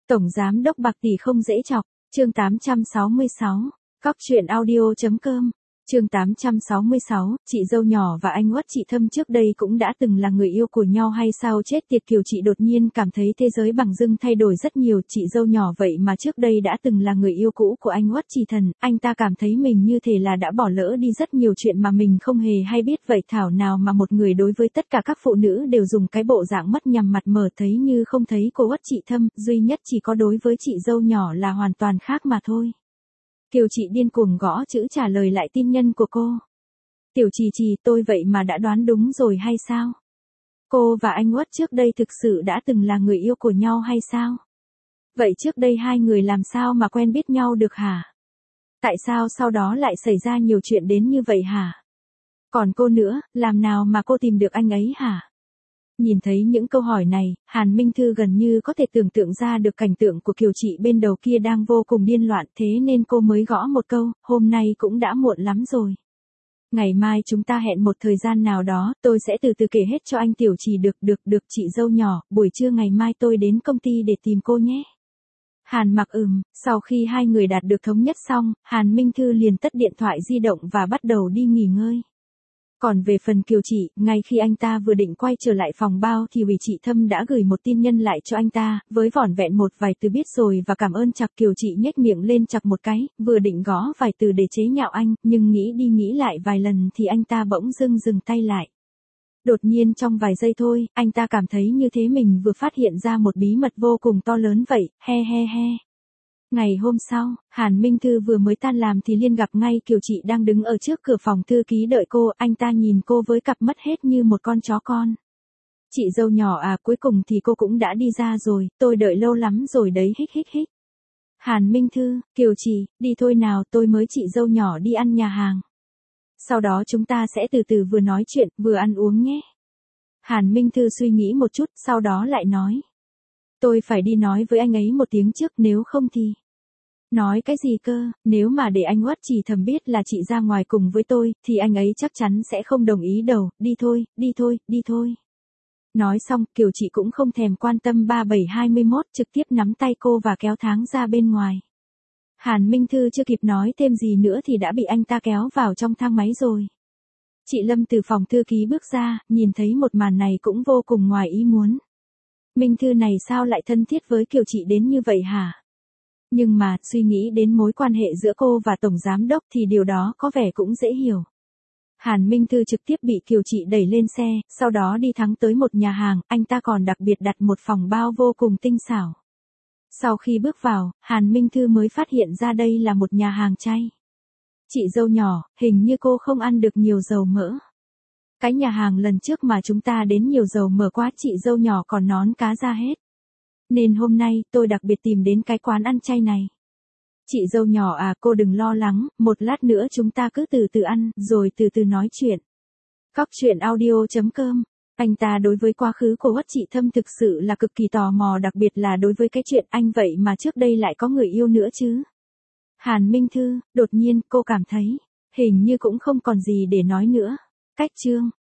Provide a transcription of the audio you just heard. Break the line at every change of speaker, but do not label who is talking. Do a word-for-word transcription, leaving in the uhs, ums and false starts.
Tổng giám đốc bạc tỷ không dễ chọc, chương tám trăm sáu mươi sáu, cóc truyện audio.com. Chương tám trăm sáu mươi sáu, chị dâu nhỏ và anh Uất chị Thâm trước đây cũng đã từng là người yêu của nhau hay sao chết tiệt. Kiều chị đột nhiên cảm thấy thế giới bằng dưng thay đổi rất nhiều. Chị dâu nhỏ vậy mà trước đây đã từng là người yêu cũ của anh Uất chị Thần. Anh ta cảm thấy mình như thể là đã bỏ lỡ đi rất nhiều chuyện mà mình không hề hay biết vậy. Thảo nào mà một người đối với tất cả các phụ nữ đều dùng cái bộ dạng mất nhằm mặt mờ thấy như không thấy của Uất chị Thâm. Duy nhất chỉ có đối với chị dâu nhỏ là hoàn toàn khác mà thôi. Kiều chị điên cuồng gõ chữ trả lời lại tin nhân của cô. Tiểu Trì Trì, tôi vậy mà đã đoán đúng rồi hay sao? Cô và anh Uất trước đây thực sự đã từng là người yêu của nhau hay sao? Vậy trước đây hai người làm sao mà quen biết nhau được hả? Tại sao sau đó lại xảy ra nhiều chuyện đến như vậy hả? Còn cô nữa, làm nào mà cô tìm được anh ấy hả? Nhìn thấy những câu hỏi này, Hàn Minh Thư gần như có thể tưởng tượng ra được cảnh tượng của Kiều chị bên đầu kia đang vô cùng điên loạn, thế nên cô mới gõ một câu, hôm nay cũng đã muộn lắm rồi. Ngày mai chúng ta hẹn một thời gian nào đó, tôi sẽ từ từ kể hết cho anh Tiểu Trì. Được được được chị dâu nhỏ, buổi trưa ngày mai tôi đến công ty để tìm cô nhé. Hàn Mặc ừm, sau khi hai người đạt được thống nhất xong, Hàn Minh Thư liền tắt điện thoại di động và bắt đầu đi nghỉ ngơi. Còn về phần Kiều chị, ngay khi anh ta vừa định quay trở lại phòng bao thì Ủy chị Thâm đã gửi một tin nhân lại cho anh ta, với vỏn vẹn một vài từ biết rồi và cảm ơn chặt. Kiều chị nhếch miệng lên chặt một cái, vừa định gõ vài từ để chế nhạo anh, nhưng nghĩ đi nghĩ lại vài lần thì anh ta bỗng dưng dừng tay lại. Đột nhiên trong vài giây thôi, anh ta cảm thấy như thế mình vừa phát hiện ra một bí mật vô cùng to lớn vậy, he he he. Ngày hôm sau, Hàn Minh Thư vừa mới tan làm thì liên gặp ngay Kiều chị đang đứng ở trước cửa phòng thư ký đợi cô. Anh ta nhìn cô với cặp mắt hết như một con chó con. Chị dâu nhỏ à, cuối cùng thì cô cũng đã đi ra rồi, tôi đợi lâu lắm rồi đấy, hích hích hích. Hàn Minh Thư, Kiều chị, đi thôi nào, tôi mới chị dâu nhỏ đi ăn nhà hàng. Sau đó chúng ta sẽ từ từ vừa nói chuyện, vừa ăn uống nhé. Hàn Minh Thư suy nghĩ một chút, sau đó lại nói. Tôi phải đi nói với anh ấy một tiếng trước, nếu không thì... Nói cái gì cơ, nếu mà để anh Uất chị Thầm biết là chị ra ngoài cùng với tôi, thì anh ấy chắc chắn sẽ không đồng ý đâu. Đi thôi, đi thôi, đi thôi. Nói xong, Kiều chị cũng không thèm quan tâm ba bảy hai mốt, trực tiếp nắm tay cô và kéo tháng ra bên ngoài. Hàn Minh Thư chưa kịp nói thêm gì nữa thì đã bị anh ta kéo vào trong thang máy rồi. Chị Lâm từ phòng thư ký bước ra, nhìn thấy một màn này cũng vô cùng ngoài ý muốn. Minh Thư này sao lại thân thiết với Kiều chị đến như vậy hả? Nhưng mà, suy nghĩ đến mối quan hệ giữa cô và Tổng Giám Đốc thì điều đó có vẻ cũng dễ hiểu. Hàn Minh Thư trực tiếp bị Kiều chị đẩy lên xe, sau đó đi thẳng tới một nhà hàng, anh ta còn đặc biệt đặt một phòng bao vô cùng tinh xảo. Sau khi bước vào, Hàn Minh Thư mới phát hiện ra đây là một nhà hàng chay. Chị dâu nhỏ, hình như cô không ăn được nhiều dầu mỡ. Cái nhà hàng lần trước mà chúng ta đến nhiều dầu mỡ quá, chị dâu nhỏ còn nón cá ra hết. Nên hôm nay tôi đặc biệt tìm đến cái quán ăn chay này. Chị dâu nhỏ à, cô đừng lo lắng, một lát nữa chúng ta cứ từ từ ăn, rồi từ từ nói chuyện. Cóc truyện audio.com. Anh ta đối với quá khứ của Uất chị Thâm thực sự là cực kỳ tò mò, đặc biệt là đối với cái chuyện anh vậy mà trước đây lại có người yêu nữa chứ. Hàn Minh Thư, đột nhiên cô cảm thấy, hình như cũng không còn gì để nói nữa. Cách chương.